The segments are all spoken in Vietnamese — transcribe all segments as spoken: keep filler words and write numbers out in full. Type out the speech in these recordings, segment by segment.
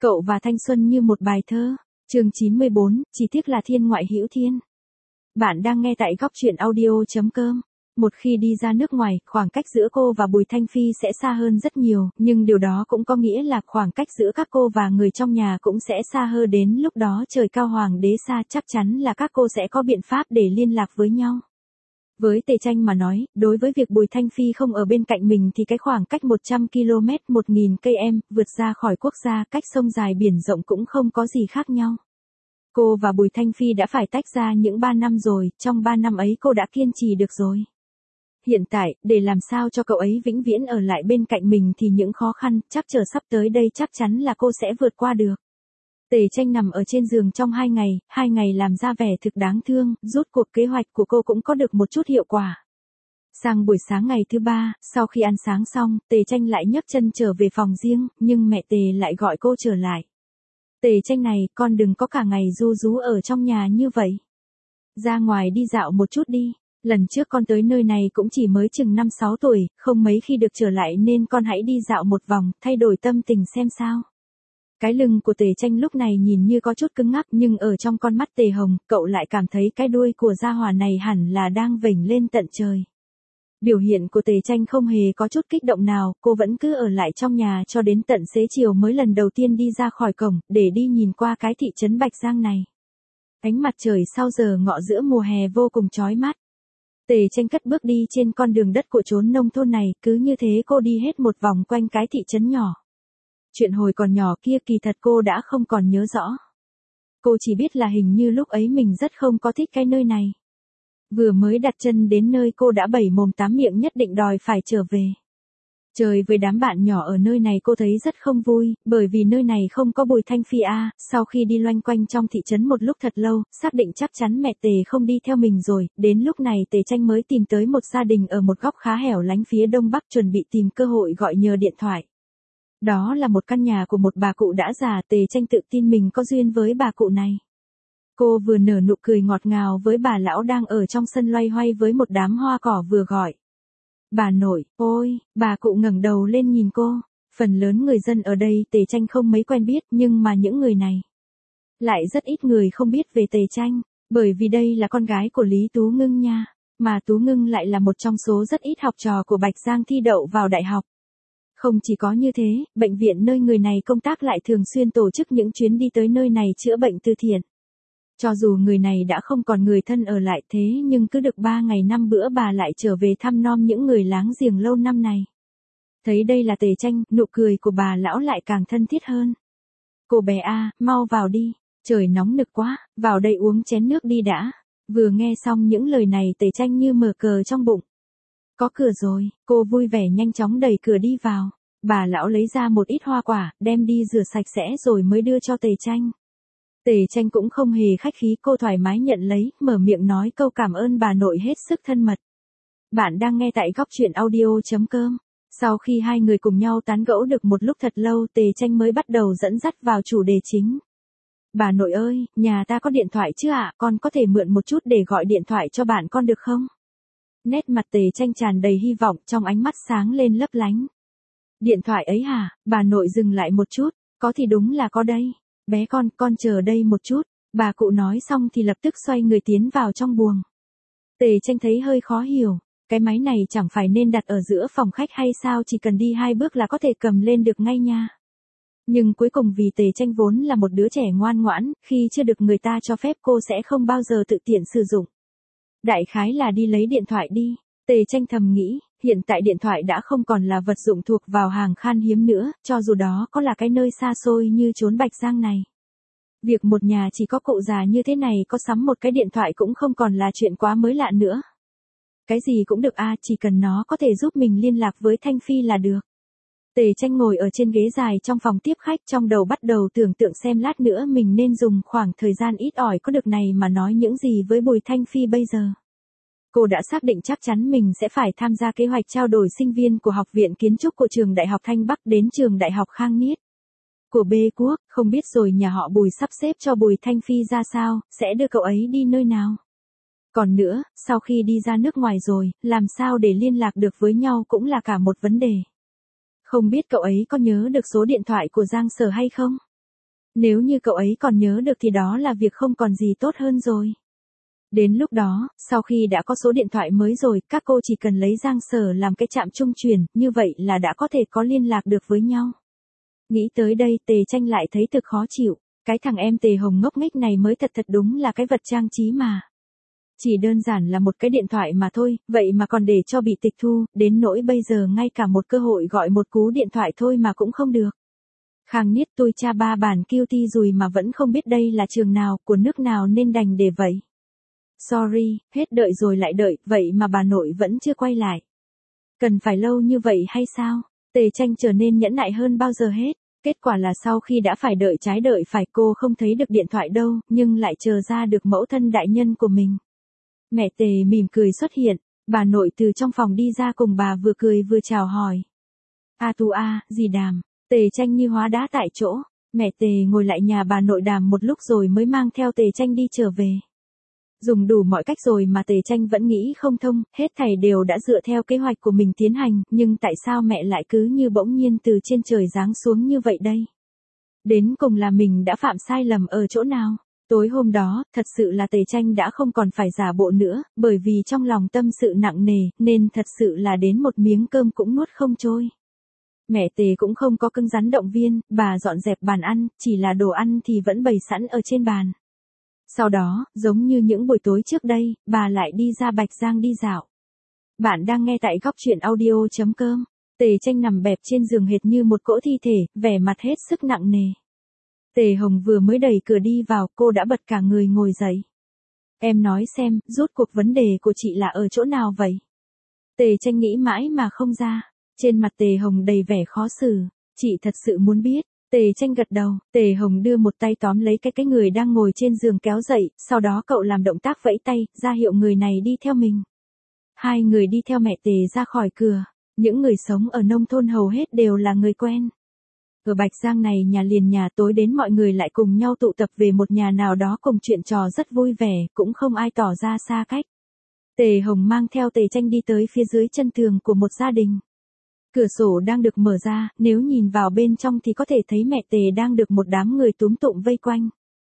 Cậu và thanh xuân như một bài thơ. Chương chín mươi bốn, chỉ tiếc là thiên ngoại hữu thiên. Bạn đang nghe tại góc truyện audio chấm com. Một khi đi ra nước ngoài, khoảng cách giữa cô và Bùi Thanh Phi sẽ xa hơn rất nhiều, nhưng điều đó cũng có nghĩa là khoảng cách giữa các cô và người trong nhà cũng sẽ xa hơn, đến lúc đó trời cao hoàng đế xa, chắc chắn là các cô sẽ có biện pháp để liên lạc với nhau. Với Tề Tranh mà nói, đối với việc Bùi Thanh Phi không ở bên cạnh mình thì cái khoảng cách một trăm ki lô mét, một nghìn cây số, vượt ra khỏi quốc gia, cách sông dài biển rộng cũng không có gì khác nhau. Cô và Bùi Thanh Phi đã phải tách ra những ba năm rồi, trong ba năm ấy cô đã kiên trì được rồi. Hiện tại, để làm sao cho cậu ấy vĩnh viễn ở lại bên cạnh mình thì những khó khăn, chắc trở sắp tới đây chắc chắn là cô sẽ vượt qua được. Tề Tranh nằm ở trên giường trong hai ngày, hai ngày làm ra vẻ thực đáng thương, rốt cuộc kế hoạch của cô cũng có được một chút hiệu quả. Sang buổi sáng ngày thứ ba, sau khi ăn sáng xong, Tề Tranh lại nhấc chân trở về phòng riêng, nhưng mẹ Tề lại gọi cô trở lại. Tề Tranh này, con đừng có cả ngày ru rú ở trong nhà như vậy. Ra ngoài đi dạo một chút đi. Lần trước con tới nơi này cũng chỉ mới chừng năm sáu tuổi, không mấy khi được trở lại nên con hãy đi dạo một vòng, thay đổi tâm tình xem sao. Cái lưng của Tề Tranh lúc này nhìn như có chút cứng ngắc, nhưng ở trong con mắt Tề Hồng, cậu lại cảm thấy cái đuôi của gia hỏa này hẳn là đang vểnh lên tận trời. Biểu hiện của Tề Tranh không hề có chút kích động nào, cô vẫn cứ ở lại trong nhà cho đến tận xế chiều mới lần đầu tiên đi ra khỏi cổng, để đi nhìn qua cái thị trấn Bạch Giang này. Ánh mặt trời sau giờ ngọ giữa mùa hè vô cùng chói mắt. Tề Tranh cất bước đi trên con đường đất của chốn nông thôn này, cứ như thế cô đi hết một vòng quanh cái thị trấn nhỏ. Chuyện hồi còn nhỏ kia kỳ thật cô đã không còn nhớ rõ. Cô chỉ biết là hình như lúc ấy mình rất không có thích cái nơi này. Vừa mới đặt chân đến nơi cô đã bảy mồm tám miệng nhất định đòi phải trở về. Chơi với đám bạn nhỏ ở nơi này cô thấy rất không vui, bởi vì nơi này không có Bùi Thanh Phi a. Sau khi đi loanh quanh trong thị trấn một lúc thật lâu, xác định chắc chắn mẹ Tề không đi theo mình rồi, đến lúc này Tề Tranh mới tìm tới một gia đình ở một góc khá hẻo lánh phía đông bắc, chuẩn bị tìm cơ hội gọi nhờ điện thoại. Đó là một căn nhà của một bà cụ đã già, Tề Tranh tự tin mình có duyên với bà cụ này. Cô vừa nở nụ cười ngọt ngào với bà lão đang ở trong sân loay hoay với một đám hoa cỏ vừa gọi. Bà nội, ôi, bà cụ ngẩng đầu lên nhìn cô. Phần lớn người dân ở đây Tề Tranh không mấy quen biết, nhưng mà những người này lại rất ít người không biết về Tề Tranh, bởi vì đây là con gái của Lý Tú Ngưng nha, mà Tú Ngưng lại là một trong số rất ít học trò của Bạch Giang thi đậu vào đại học. Không chỉ có như thế, bệnh viện nơi người này công tác lại thường xuyên tổ chức những chuyến đi tới nơi này chữa bệnh từ thiện. Cho dù người này đã không còn người thân ở lại thế nhưng cứ được ba ngày năm bữa bà lại trở về thăm nom những người láng giềng lâu năm này. Thấy đây là Tề Tranh, nụ cười của bà lão lại càng thân thiết hơn. Cô bé a, mau vào đi, trời nóng nực quá, vào đây uống chén nước đi đã. Vừa nghe xong những lời này Tề Tranh như mở cờ trong bụng. Có cửa rồi, cô vui vẻ nhanh chóng đẩy cửa đi vào. Bà lão lấy ra một ít hoa quả, đem đi rửa sạch sẽ rồi mới đưa cho Tề Tranh. Tề Tranh cũng không hề khách khí, cô thoải mái nhận lấy, mở miệng nói câu cảm ơn bà nội hết sức thân mật. Bạn đang nghe tại góc truyện audio chấm com. Sau khi hai người cùng nhau tán gẫu được một lúc thật lâu, Tề Tranh mới bắt đầu dẫn dắt vào chủ đề chính. Bà nội ơi, nhà ta có điện thoại chứ ạ, con có thể mượn một chút để gọi điện thoại cho bạn con được không? Nét mặt Tề Tranh tràn đầy hy vọng, trong ánh mắt sáng lên lấp lánh. Điện thoại ấy hả? Bà nội dừng lại một chút, có thì đúng là có đây. Bé con, con chờ đây một chút. Bà cụ nói xong thì lập tức xoay người tiến vào trong buồng. Tề Tranh thấy hơi khó hiểu, cái máy này chẳng phải nên đặt ở giữa phòng khách hay sao, chỉ cần đi hai bước là có thể cầm lên được ngay nha. Nhưng cuối cùng vì Tề Tranh vốn là một đứa trẻ ngoan ngoãn, khi chưa được người ta cho phép cô sẽ không bao giờ tự tiện sử dụng. Đại khái là đi lấy điện thoại đi. Tề Tranh thầm nghĩ, hiện tại điện thoại đã không còn là vật dụng thuộc vào hàng khan hiếm nữa, cho dù đó có là cái nơi xa xôi như chốn Bạch Giang này. Việc một nhà chỉ có cụ già như thế này có sắm một cái điện thoại cũng không còn là chuyện quá mới lạ nữa. Cái gì cũng được a, chỉ cần nó có thể giúp mình liên lạc với Thanh Phi là được. Tề Tranh ngồi ở trên ghế dài trong phòng tiếp khách, trong đầu bắt đầu tưởng tượng xem lát nữa mình nên dùng khoảng thời gian ít ỏi có được này mà nói những gì với Bùi Thanh Phi bây giờ. Cô đã xác định chắc chắn mình sẽ phải tham gia kế hoạch trao đổi sinh viên của Học viện Kiến trúc của trường Đại học Thanh Bắc đến trường Đại học Khang Niết của B Quốc, không biết rồi nhà họ Bùi sắp xếp cho Bùi Thanh Phi ra sao, sẽ đưa cậu ấy đi nơi nào. Còn nữa, sau khi đi ra nước ngoài rồi, làm sao để liên lạc được với nhau cũng là cả một vấn đề. Không biết cậu ấy có nhớ được số điện thoại của Giang Sở hay không? Nếu như cậu ấy còn nhớ được thì đó là việc không còn gì tốt hơn rồi. Đến lúc đó, sau khi đã có số điện thoại mới rồi, các cô chỉ cần lấy Giang Sở làm cái trạm trung truyền, như vậy là đã có thể có liên lạc được với nhau. Nghĩ tới đây, Tề Tranh lại thấy thực khó chịu. Cái thằng em Tề Hồng ngốc nghếch này mới thật thật đúng là cái vật trang trí mà. Chỉ đơn giản là một cái điện thoại mà thôi, vậy mà còn để cho bị tịch thu, đến nỗi bây giờ ngay cả một cơ hội gọi một cú điện thoại thôi mà cũng không được. Khang Niết tôi cha ba bản kêu ti rùi mà vẫn không biết đây là trường nào, của nước nào nên đành để vậy. Sorry, hết đợi rồi lại đợi, vậy mà bà nội vẫn chưa quay lại. Cần phải lâu như vậy hay sao? Tề Tranh trở nên nhẫn nại hơn bao giờ hết. Kết quả là sau khi đã phải đợi trái đợi phải, cô không thấy được điện thoại đâu, nhưng lại chờ ra được mẫu thân đại nhân của mình. Mẹ Tề mỉm cười xuất hiện, bà nội từ trong phòng đi ra cùng bà vừa cười vừa chào hỏi. A tu a, dì Đàm. Tề Tranh như hóa đá tại chỗ. Mẹ Tề ngồi lại nhà bà nội Đàm một lúc rồi mới mang theo Tề Tranh đi trở về. Dùng đủ mọi cách rồi mà Tề Tranh vẫn nghĩ không thông, hết thảy đều đã dựa theo kế hoạch của mình tiến hành, nhưng tại sao mẹ lại cứ như bỗng nhiên từ trên trời giáng xuống như vậy đây? Đến cùng là mình đã phạm sai lầm ở chỗ nào? Tối hôm đó, thật sự là Tề Tranh đã không còn phải giả bộ nữa, bởi vì trong lòng tâm sự nặng nề, nên thật sự là đến một miếng cơm cũng nuốt không trôi. Mẹ Tề cũng không có cứng rắn động viên, bà dọn dẹp bàn ăn, chỉ là đồ ăn thì vẫn bày sẵn ở trên bàn. Sau đó, giống như những buổi tối trước đây, bà lại đi ra Bạch Giang đi dạo. Bạn đang nghe tại góc truyện audio chấm com. Tề Tranh nằm bẹp trên giường hệt như một cỗ thi thể, vẻ mặt hết sức nặng nề. Tề Hồng vừa mới đẩy cửa đi vào, cô đã bật cả người ngồi dậy. Em nói xem, rốt cuộc vấn đề của chị là ở chỗ nào vậy? Tề Tranh nghĩ mãi mà không ra. Trên mặt Tề Hồng đầy vẻ khó xử. Chị thật sự muốn biết. Tề Tranh gật đầu, Tề Hồng đưa một tay tóm lấy cái cái người đang ngồi trên giường kéo dậy, sau đó cậu làm động tác vẫy tay, ra hiệu người này đi theo mình. Hai người đi theo mẹ Tề ra khỏi cửa, những người sống ở nông thôn hầu hết đều là người quen. Ở Bạch Giang này nhà liền nhà, tối đến mọi người lại cùng nhau tụ tập về một nhà nào đó cùng chuyện trò rất vui vẻ, cũng không ai tỏ ra xa cách. Tề Hồng mang theo Tề Tranh đi tới phía dưới chân tường của một gia đình. Cửa sổ đang được mở ra, nếu nhìn vào bên trong thì có thể thấy mẹ Tề đang được một đám người túm tụm vây quanh.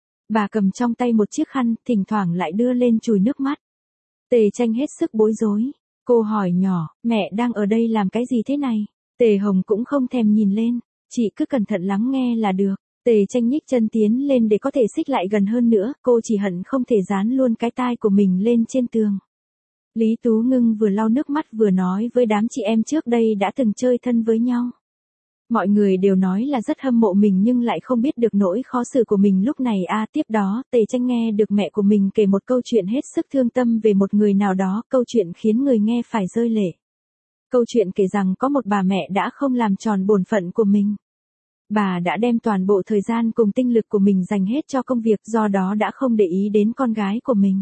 Bà cầm trong tay một chiếc khăn, thỉnh thoảng lại đưa lên chùi nước mắt. Tề Tranh hết sức bối rối. Cô hỏi nhỏ, mẹ đang ở đây làm cái gì thế này? Tề Hồng cũng không thèm nhìn lên, chị cứ cẩn thận lắng nghe là được. Tề Tranh nhích chân tiến lên để có thể xích lại gần hơn nữa, cô chỉ hận không thể dán luôn cái tai của mình lên trên tường. Lý Tú Ngưng vừa lau nước mắt vừa nói với đám chị em trước đây đã từng chơi thân với nhau. Mọi người đều nói là rất hâm mộ mình nhưng lại không biết được nỗi khó xử của mình lúc này a à, tiếp đó, Tề Tranh nghe được mẹ của mình kể một câu chuyện hết sức thương tâm về một người nào đó, câu chuyện khiến người nghe phải rơi lệ. Câu chuyện kể rằng có một bà mẹ đã không làm tròn bổn phận của mình. Bà đã đem toàn bộ thời gian cùng tinh lực của mình dành hết cho công việc, do đó đã không để ý đến con gái của mình.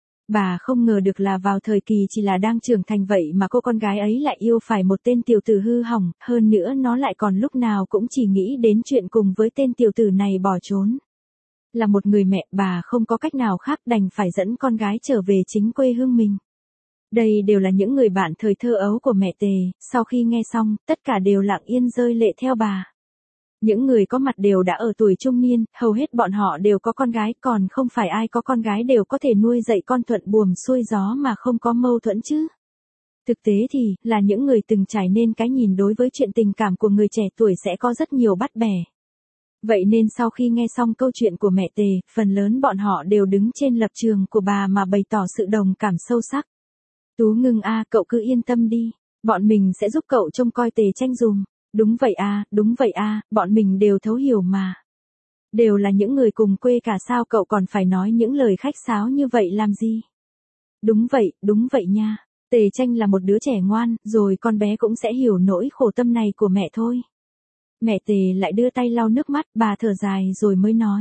Bà không ngờ được là vào thời kỳ chỉ là đang trưởng thành vậy mà cô con gái ấy lại yêu phải một tên tiểu tử hư hỏng, hơn nữa nó lại còn lúc nào cũng chỉ nghĩ đến chuyện cùng với tên tiểu tử này bỏ trốn. Là một người mẹ, bà không có cách nào khác đành phải dẫn con gái trở về chính quê hương mình. Đây đều là những người bạn thời thơ ấu của mẹ Tề, sau khi nghe xong, tất cả đều lặng yên rơi lệ theo bà. Những người có mặt đều đã ở tuổi trung niên, hầu hết bọn họ đều có con gái, còn không phải ai có con gái đều có thể nuôi dạy con thuận buồm xuôi gió mà không có mâu thuẫn chứ. Thực tế thì, là những người từng trải nên cái nhìn đối với chuyện tình cảm của người trẻ tuổi sẽ có rất nhiều bắt bẻ. Vậy nên sau khi nghe xong câu chuyện của mẹ Tề, phần lớn bọn họ đều đứng trên lập trường của bà mà bày tỏ sự đồng cảm sâu sắc. Tú Ngưng a, cậu cứ yên tâm đi, bọn mình sẽ giúp cậu trông coi Tề Tranh dùm. Đúng vậy a, đúng vậy a, bọn mình đều thấu hiểu mà. Đều là những người cùng quê cả, sao cậu còn phải nói những lời khách sáo như vậy làm gì? Đúng vậy, đúng vậy nha. Tề Tranh là một đứa trẻ ngoan, rồi con bé cũng sẽ hiểu nỗi khổ tâm này của mẹ thôi. Mẹ Tề lại đưa tay lau nước mắt, bà thở dài rồi mới nói.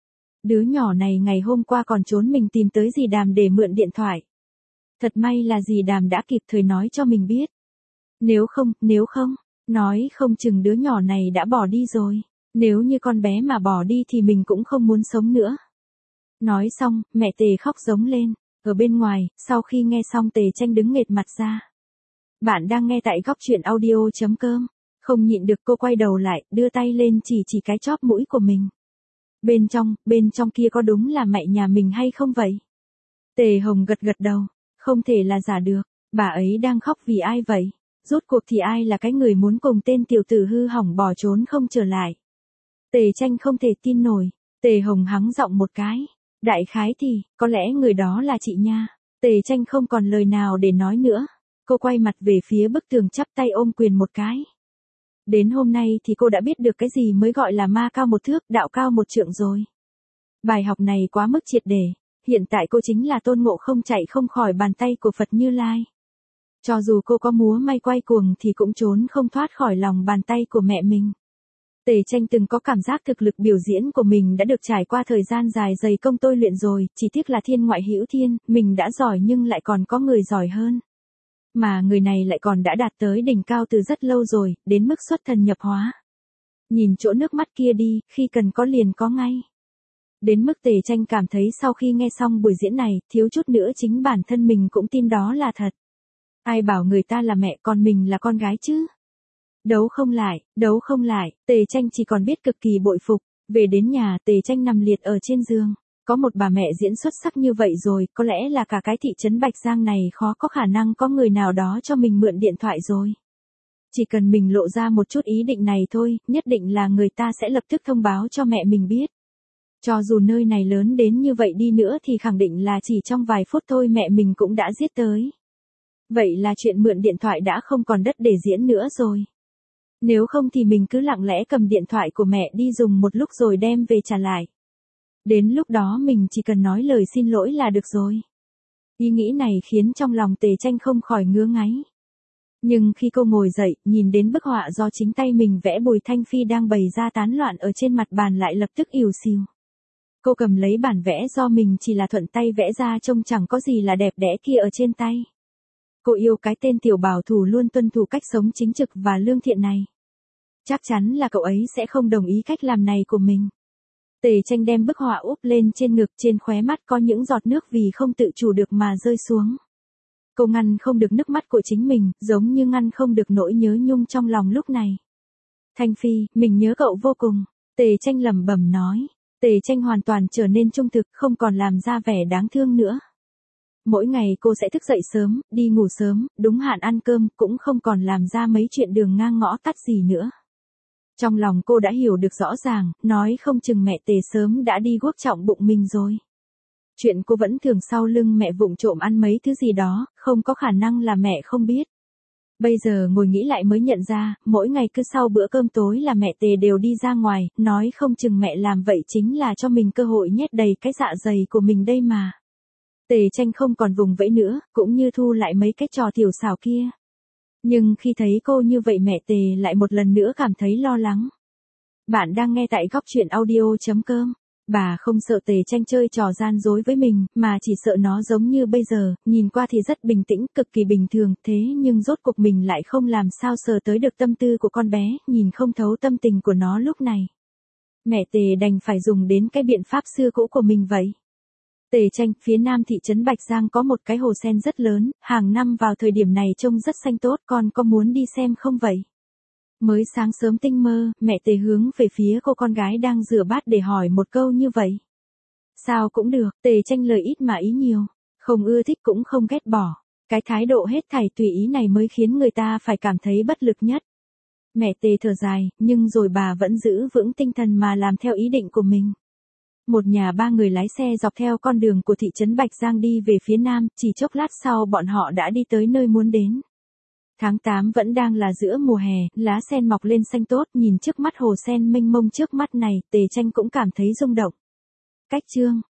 Đứa nhỏ này ngày hôm qua còn trốn mình tìm tới dì Đàm để mượn điện thoại. Thật may là dì Đàm đã kịp thời nói cho mình biết. Nếu không, nếu không, nói không chừng đứa nhỏ này đã bỏ đi rồi. Nếu như con bé mà bỏ đi thì mình cũng không muốn sống nữa. Nói xong, mẹ Tề khóc giống lên. Ở bên ngoài, sau khi nghe xong Tề Tranh đứng nghệt mặt ra. Bạn đang nghe tại góc truyện audio chấm com. Không nhịn được cô quay đầu lại, đưa tay lên chỉ chỉ cái chóp mũi của mình. Bên trong, bên trong kia có đúng là mẹ nhà mình hay không vậy? Tề Hồng gật gật đầu, không thể là giả được, bà ấy đang khóc vì ai vậy? Rốt cuộc thì ai là cái người muốn cùng tên tiểu tử hư hỏng bỏ trốn không trở lại? Tề Tranh không thể tin nổi, Tề Hồng hắng giọng một cái, đại khái thì, có lẽ người đó là chị nha. Tề Tranh không còn lời nào để nói nữa, cô quay mặt về phía bức tường chắp tay ôm quyền một cái. Đến hôm nay thì cô đã biết được cái gì mới gọi là ma cao một thước, đạo cao một trượng rồi. Bài học này quá mức triệt để, hiện tại cô chính là Tôn Ngộ Không chạy không khỏi bàn tay của Phật Như Lai. Cho dù cô có múa may quay cuồng thì cũng trốn không thoát khỏi lòng bàn tay của mẹ mình. Tề Tranh từng có cảm giác thực lực biểu diễn của mình đã được trải qua thời gian dài dày công tôi luyện rồi, chỉ tiếc là thiên ngoại hữu thiên, mình đã giỏi nhưng lại còn có người giỏi hơn. Mà người này lại còn đã đạt tới đỉnh cao từ rất lâu rồi, đến mức xuất thần nhập hóa. Nhìn chỗ nước mắt kia đi, khi cần có liền có ngay. Đến mức Tề Tranh cảm thấy sau khi nghe xong buổi diễn này, thiếu chút nữa chính bản thân mình cũng tin đó là thật. Ai bảo người ta là mẹ còn mình là con gái chứ? Đấu không lại, đấu không lại, Tề Tranh chỉ còn biết cực kỳ bội phục. Về đến nhà, Tề Tranh nằm liệt ở trên giường. Có một bà mẹ diễn xuất sắc như vậy rồi, có lẽ là cả cái thị trấn Bạch Giang này khó có khả năng có người nào đó cho mình mượn điện thoại rồi. Chỉ cần mình lộ ra một chút ý định này thôi, nhất định là người ta sẽ lập tức thông báo cho mẹ mình biết. Cho dù nơi này lớn đến như vậy đi nữa thì khẳng định là chỉ trong vài phút thôi mẹ mình cũng đã giết tới. Vậy là chuyện mượn điện thoại đã không còn đất để diễn nữa rồi. Nếu không thì mình cứ lặng lẽ cầm điện thoại của mẹ đi dùng một lúc rồi đem về trả lại. Đến lúc đó mình chỉ cần nói lời xin lỗi là được rồi. Ý nghĩ này khiến trong lòng Tề Tranh không khỏi ngứa ngáy. Nhưng khi cô ngồi dậy, nhìn đến bức họa do chính tay mình vẽ Bùi Thanh Phi đang bày ra tán loạn ở trên mặt bàn lại lập tức ỉu xìu. Cô cầm lấy bản vẽ do mình chỉ là thuận tay vẽ ra trông chẳng có gì là đẹp đẽ kia ở trên tay. Cô yêu cái tên tiểu bảo thủ luôn tuân thủ cách sống chính trực và lương thiện này. Chắc chắn là cậu ấy sẽ không đồng ý cách làm này của mình. Tề Tranh đem bức họa úp lên trên ngực, trên khóe mắt có những giọt nước vì không tự chủ được mà rơi xuống. Cô ngăn không được nước mắt của chính mình, giống như ngăn không được nỗi nhớ nhung trong lòng lúc này. Thanh Phi, mình nhớ cậu vô cùng. Tề Tranh lẩm bẩm nói. Tề Tranh hoàn toàn trở nên trung thực, không còn làm ra vẻ đáng thương nữa. Mỗi ngày cô sẽ thức dậy sớm, đi ngủ sớm, đúng hạn ăn cơm, cũng không còn làm ra mấy chuyện đường ngang ngõ tắt gì nữa. Trong lòng cô đã hiểu được rõ ràng, nói không chừng mẹ Tề sớm đã đi guốc trọng bụng mình rồi. Chuyện cô vẫn thường sau lưng mẹ vụng trộm ăn mấy thứ gì đó, không có khả năng là mẹ không biết. Bây giờ ngồi nghĩ lại mới nhận ra, mỗi ngày cứ sau bữa cơm tối là mẹ Tề đều đi ra ngoài, nói không chừng mẹ làm vậy chính là cho mình cơ hội nhét đầy cái dạ dày của mình đây mà. Tề Tranh không còn vùng vẫy nữa, cũng như thu lại mấy cái trò tiểu xảo kia. Nhưng khi thấy cô như vậy mẹ Tề lại một lần nữa cảm thấy lo lắng. Bạn đang nghe tại góc truyện audio chấm com. Bà không sợ Tề Tranh chơi trò gian dối với mình, mà chỉ sợ nó giống như bây giờ, nhìn qua thì rất bình tĩnh, cực kỳ bình thường, thế nhưng rốt cuộc mình lại không làm sao sờ tới được tâm tư của con bé, nhìn không thấu tâm tình của nó lúc này. Mẹ Tề đành phải dùng đến cái biện pháp xưa cũ của mình vậy. Tề Tranh, phía nam thị trấn Bạch Giang có một cái hồ sen rất lớn, hàng năm vào thời điểm này trông rất xanh tốt, con có muốn đi xem không vậy? Mới sáng sớm tinh mơ, mẹ Tề hướng về phía cô con gái đang rửa bát để hỏi một câu như vậy. Sao cũng được, Tề Tranh lời ít mà ý nhiều, không ưa thích cũng không ghét bỏ. Cái thái độ hết thảy tùy ý này mới khiến người ta phải cảm thấy bất lực nhất. Mẹ Tề thở dài, nhưng rồi bà vẫn giữ vững tinh thần mà làm theo ý định của mình. Một nhà ba người lái xe dọc theo con đường của thị trấn Bạch Giang đi về phía nam, chỉ chốc lát sau bọn họ đã đi tới nơi muốn đến. Tháng tám vẫn đang là giữa mùa hè, lá sen mọc lên xanh tốt, nhìn trước mắt hồ sen mênh mông trước mắt này, Tề Tranh cũng cảm thấy rung động. Cách chương